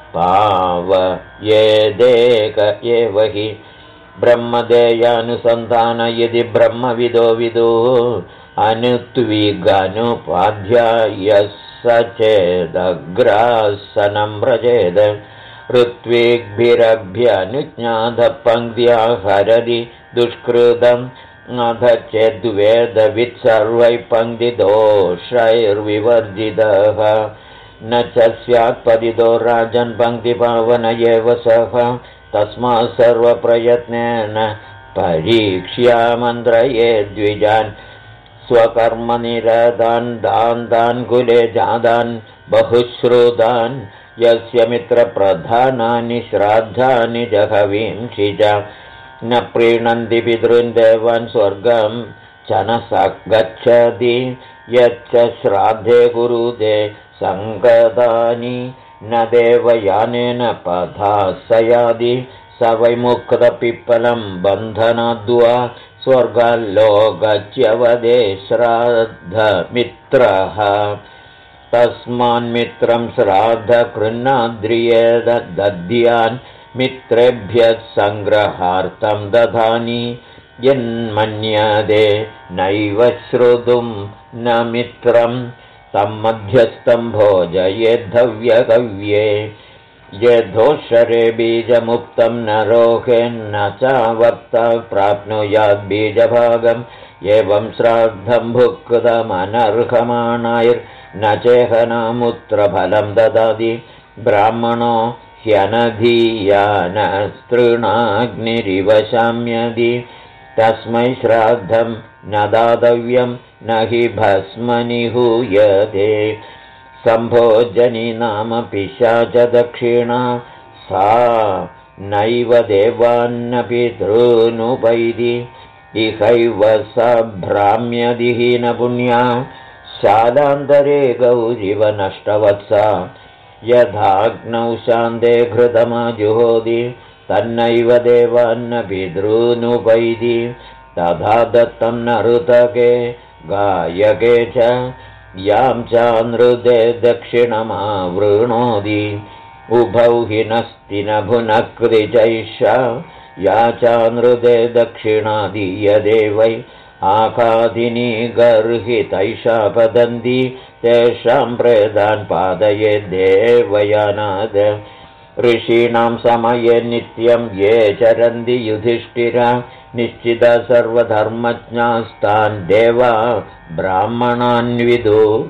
पावयेदेक एव हि ब्रह्मदेयानुसन्धान यदि ब्रह्मविदो विदुः अनुत्विगनुपाध्यायः स चेदग्रासनं व्रजेद ऋत्विग्भिरभ्यनुज्ञातः पङ्क्त्या हरति दुष्कृतम् अथ चेद्वेदवित् सर्वैः पङ्क्तिदोषैर्विवर्जितः न च स्यात्पतितो राजन् पङ्क्तिपावन एव सः तस्मात् सर्वप्रयत्नेन परीक्ष्यामन्त्रये द्विजान् स्वकर्मनिरतान् दान्तान् कुले जातान् बहुश्रुतान् यस्य मित्रप्रधानानि श्राद्धानि जहवींषि च न प्रीणन्ति पितॄन् देवान् स्वर्गं च न गच्छति यच्च श्राद्धे कुरुते सङ्गतानि न देवयानेन पथा स यादि स वैमुक्तपिप्पलं बन्धनाद्वा स्वर्गाल्लोकच्यवदे श्राद्धमित्रः तस्मान्मित्रं श्राद्धकृन्नाद्रियेद दद्यान् मित्रेभ्यः सङ्ग्रहार्थं दधानि यन्मन्यते नैव श्रोतुं न मित्रं तं मध्यस्थं भोजयेद्धव्यकव्ये यद्धोषरे बीजमुक्तं न रोहेन्न चावर्ता प्राप्नुयाद् बीजभागम् एवं श्राद्धं भुक्तमनर्हमाणाैर्न चेहनामुत्रफलं ददाति ब्राह्मणो ह्यनधीयानस्तृणाग्निरिव शाम्यति तस्मै श्राद्धं न दातव्यं न हि भस्मनिहूयते सम्भोजनी नाम पिशाच दक्षिणा सा नैव देवान्न पितॄनुपैति इहैव सा भ्राम्यदिहीनपुण्या शालान्तरे गौरिव नष्टवत्सा यथाग्नौ शान्ते घृतमाजुहोति तन्नैव देवान्न पितॄनुपैति तथा दत्तं नरुतके गायके च यां चानृते दक्षिणमावृणोति उभौ हि नस्ति न भुनकृतिचैषा या चानृते दक्षिणादीयते वै आकादिनी गर्हितैषा पतन्ति तेषां प्रेतान् पादयेद्देवयानाद ऋषीणां समये नित्यं ये चरन्ति युधिष्ठिरा निश्चिता सर्वधर्मज्ञास्तान् देवा ब्राह्मणान्विदुः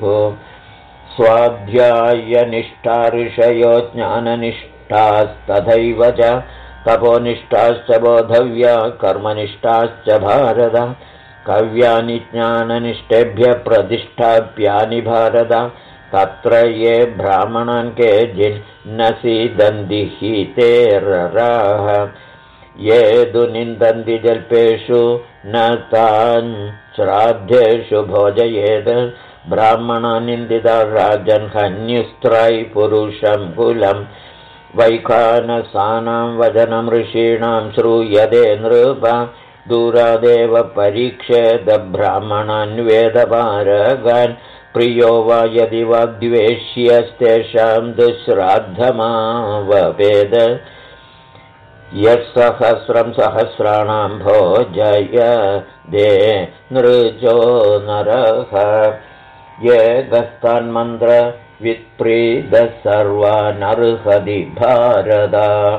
स्वाध्यायनिष्ठा ऋषयो ज्ञाननिष्ठास्तथैव च तपोनिष्ठाश्च बोधव्या कर्मनिष्ठाश्च भारत कव्यानि ज्ञाननिष्ठेभ्यः प्रतिष्ठाप्यानि भारत तत्र ये ब्राह्मणान् केचिन्न सीदन्ति हीतेरराः ये तु निन्दन्ति जल्पेषु न तान् श्राद्धेषु भोजयेत् ब्राह्मणान् निन्दिता राजन् हन्युस्त्रै पुरुषं कुलं वैखानसानां वचनं ऋषीणां श्रूयते नृप दूरादेव परीक्षेत ब्राह्मणान् वेदपारगान् प्रियो वा यदि वा द्वेष्यस्तेषां दुःश्राद्धमावपेद यः सहस्रं सहस्राणां भोजयदे नृजो नरः ये गस्तान्मन्त्रवित्प्रीदः सर्वानर्हति भारत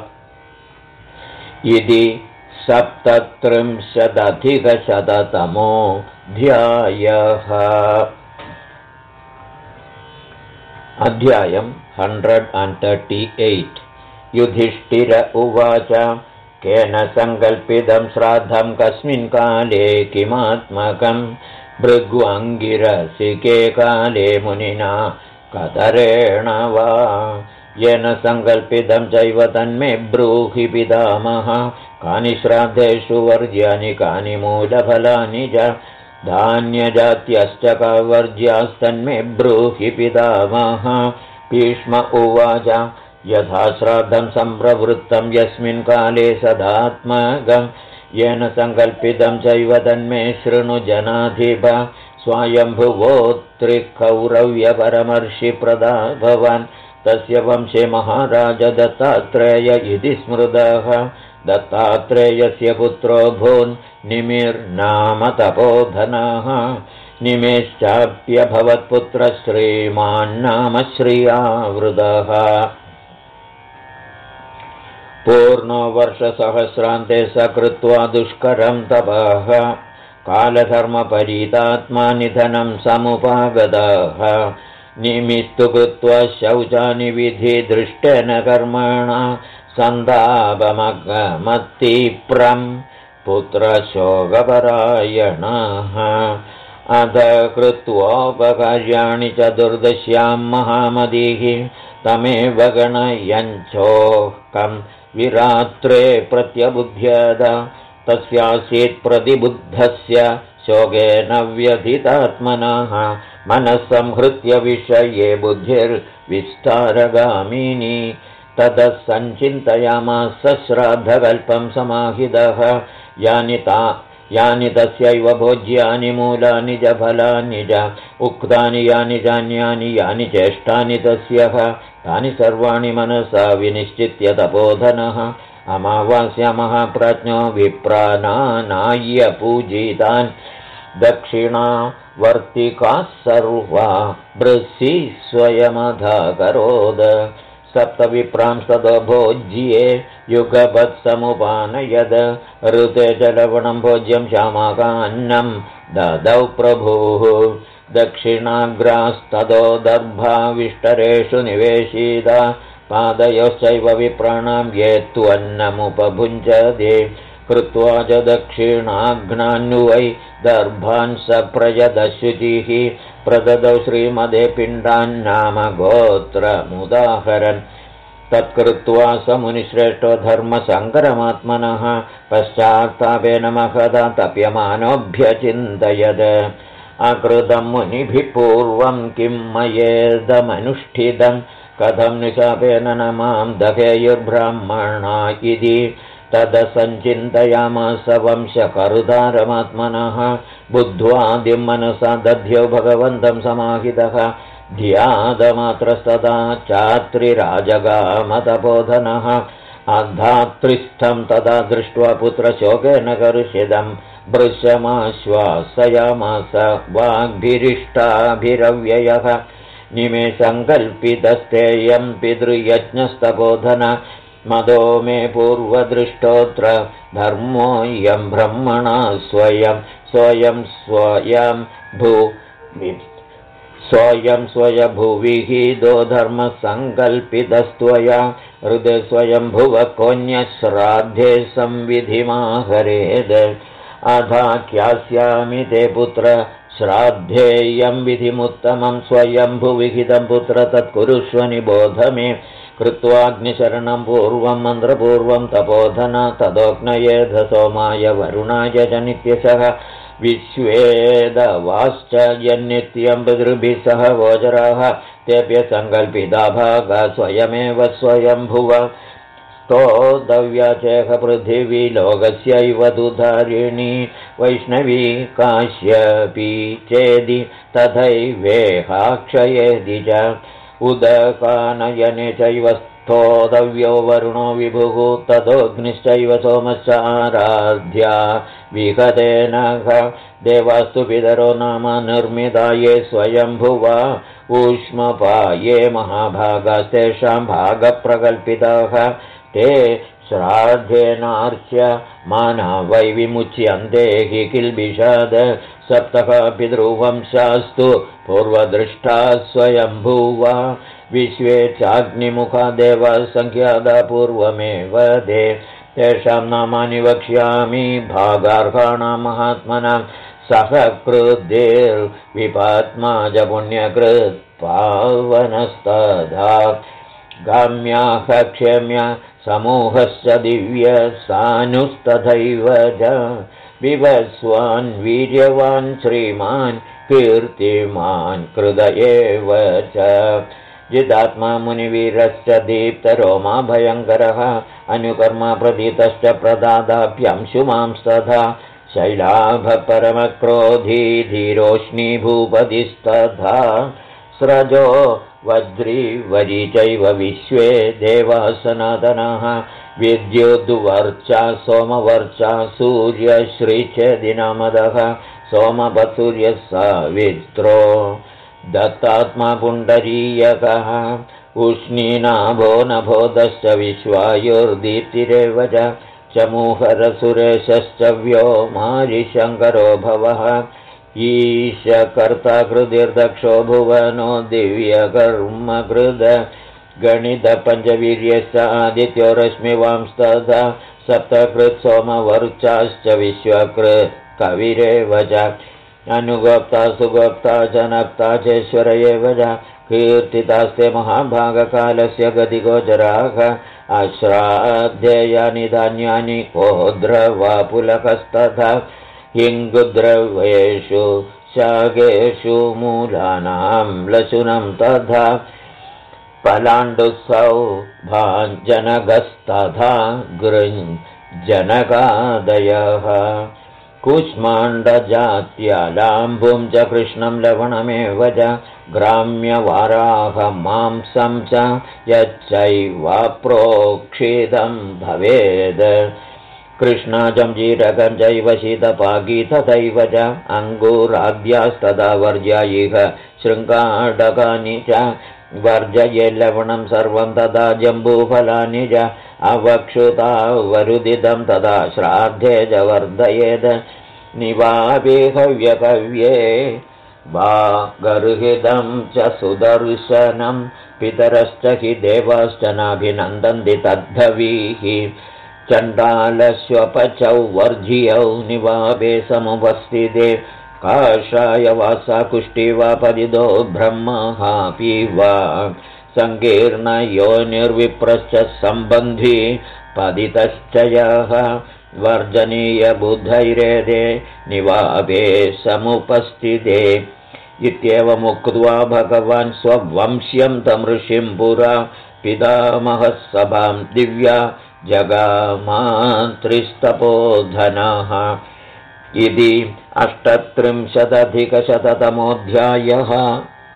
इति 37अधिकशततमोऽध्यायः। अध्यायम् 138। युधिष्ठिर उवाच केन सङ्कल्पितं श्राद्धं कस्मिन् काले किमात्मकं भृग्वाङ्गिरसिके काले मुनिना कतरेण वा येन सङ्कल्पितं चैव तन्मे ब्रूहि पितामह कानि श्राद्धेषु वर्ज्यानि कानि मूलफलानि च धान्यजात्यश्च कवर्ज्यास्तन्मे ब्रूहि पितामह भीष्म उवाच यथा श्राद्धं सम्प्रवृत्तं यस्मिन् काले सदात्मकं येन सङ्कल्पितं चैव तन्मे शृणु जनाधिप स्वायम्भुवोत्रिकौरव्यपरमर्षिप्रदा भवान् तस्य वंशे महाराज दत्तात्रेय इति स्मृतः दत्तात्रेयस्य पुत्रो भून् निमिर्नाम तपोधनः निमेश्चाप्यभवत्पुत्रः श्रीमान्नाम श्रियावृतः पूर्णो वर्षसहस्रान्ते सकृत्वा दुष्करं तपः कालधर्मपरीतात्मा निधनं समुपागतः निमित्तु कृत्वा शौचानि विधिदृष्टेन कर्मणा सन्तापमगमत्तीप्रं पुत्रशोकपरायणः अध कृत्वोपकार्याणि चतुर्दश्यां महामतिः तमेव गणयञ्चोकं विरात्रे प्रत्यबुध्यत तस्यासीत् प्रतिबुद्धस्य शोकेन व्यथितात्मनः मनः संहृत्य विषये बुद्धिर्विस्तारगामिनी ततः सञ्चिन्तयामास श्राद्धकल्पं समाहितः यानि तस्यैव भोज्यानि मूलानि च फलानि च उक्तानि यानि चान्यानि यानि चेष्टानि तस्यः तानि सर्वाणि मनसा विनिश्चित्य तपोधनः अमावास्या महाप्राज्ञो विप्रानानाय्य पूजितान् दक्षिणावर्तिकाः सर्वा बृहसी स्वयमधाकरोद सप्तविप्रांस्ततो भोज्ये युगपत्समुपानयद ऋते च लवणं भोज्यं श्यामाकान्नं ददौ प्रभुः दक्षिणाग्रास्ततो दर्भाविष्टरेषु निवेशिता पादयोश्चैव विप्राणां ये त्वन्नमुपभुञ्जते कृत्वा च दक्षिणाघ्नान्वै दर्भान् स प्रयदशुचिः प्रददौ श्रीमदे पिण्डान्नाम गोत्रमुदाहरन् तत्कृत्वा स मुनिश्रेष्ठो धर्मसङ्करमात्मनः पश्चात्तापेन महदा तप्यमानोऽभ्यचिन्तयत् अकृतं मुनिभिः पूर्वं किं मयेदमनुष्ठितं कथं निशापेन न मां दहेयुर्ब्राह्मणा इति तदसञ्चिन्तयामास वंशकरुदारमात्मनः बुद्ध्वादिं मनसा दध्यो भगवन्तं समाहितः ध्यातमात्रस्तदा चात्रिराजगामतपोधनः अधात्रिस्थं तदा दृष्ट्वा पुत्रशोकेन करुषितं भृशमाश्वासयामास वाग्भिरिष्टाभिरव्ययः निमे सङ्कल्पितस्तेयं पितृयज्ञस्तपोधन मदो मे पूर्वदृष्टोऽत्र धर्मोऽयं ब्रह्मणा स्वयं स्वयभुविहितो धर्मसङ्कल्पितस्त्वया हृदे स्वयंभुव कोऽन्यश्राद्धे संविधिमाहरेद अधाख्यास्यामि ते पुत्र श्राद्धेयं विधिमुत्तमं स्वयंभुविहितं पुत्र तत्कुरुष्व निबोध मे कृत्वाग्निशरणं पूर्वं मन्त्रपूर्वं तपोधन तदोग्नयेध सोमाय वरुणाय च नित्यशः विश्वेदवाश्च यन्नित्यं पितृभिः सह गोचराः तेभ्य सङ्कल्पिता भागा स्वयमेव स्वयंभुव स्तोतव्या चेह पृथिवी लोकस्यैव दुधारिणी वैष्णवी काश्यपी चेदि तथैवेहाक्षयेदि च उदकानयने चैव स्तोतव्यो वरुणो विभुः तदोऽग्निश्चैव सोमश्च आराध्या विगतेनः देवास्तु पितरो नाम निर्मिताये स्वयंभुवा ऊष्मपाये महाभागास्तेषां भागप्रकल्पिताः ते श्राद्धेनार्च्य माना वै विमुच्यन्ते हि किल्बिषाद सप्तः पितृवंशास्तु पूर्वदृष्टा स्वयंभुवा विश्वे चाग्निमुखा देवा संख्यादा पूर्वमेव दे तेषां नामानि वक्ष्यामि भागार्हाणां महात्मनां सहकृद्भिर्विपात्मा च पुण्यकृत् पावनस्तथा गाम्याः क्षेम्य समूहश्च दिव्यसानुस्तथैव च विवस्वान् वीर्यवान् श्रीमान् कीर्तिमान् कृत एव च जिदात्मा मुनिवीरश्च दीप्तरोमा भयङ्करः अनुकर्मा प्रदीतश्च प्रदादाभ्यंशुमांस्तथा शैलाभपरमक्रोधी धीरोष्णी भूपतिस्तथा स्रजो वज्रीवरी चैव विश्वे देवाः सनातनः विद्युद्वर्चा सोमवर्चा सूर्यश्रीचेदिनामदः सोमवत्सूर्यः सावित्रो दत्तात्मा पुण्डरीयकः उष्णीनाभो नभोदश्च विश्वायुर्दीप्तिरेव चमूहरसुरेशश्च व्योमारिशङ्करो भवः ईशकर्ता कृतिर्दक्षो भुवनो दिव्यकर्मकृद गणितपञ्चवीर्यश्च आदित्यो रश्मिवांस्तथा सप्तकृत् सोमवर्चाश्च विश्वकृत् कविरेव च अनुगोप्ता सुगोप्ता च नक्ता चेश्वर एव च कीर्तितास्ते महाभागकालस्य गतिगोचराः अश्राद्धेयानि धान्यानि कोद्रवापुलकस्तथा हिङ्गुद्रव्येषु शाकेषु मूलानां लशुनं तथा पलाण्डुसौभाजनगस्तथा गृञ्जनकादयः कूष्माण्डजात्यालाम्बुं च कृष्णं लवणमेव च ग्राम्यवाराहमांसं च यच्चैवाप्रोक्षितं भवेद् कृष्णाजं जीरकं चैव शीतपाकी तथैव च अङ्गूराद्यास्तदा वर्ज्या इह शृङ्गाडकानि च वर्जये लवणं सर्वं तदा जम्बूफलानि च अवक्षुता वरुदितं तदा श्राद्धे च वर्धयेद निवापेहव्यकव्ये वा गर्हितं च सुदर्शनं पितरश्च हि देवाश्च नाभिनन्दन्ति तद्धवीः चण्डालश्वपचौ वर्ज्यौ निवापे समुपस्थिते काषाय वासा कुष्ठी वा परिदो ब्रह्महापि वा सङ्कीर्णयोनिर्विप्रश्च सम्बन्धी पतितश्च यः वर्जनीयबुधैरेदे निवापे समुपस्थिते इत्येवमुक्त्वा भगवान् स्ववंश्यं तमृषिं पुरा पितामहसभां दिव्या जगामात्रिस्तपोधनः इति 38-शततमोऽध्यायः।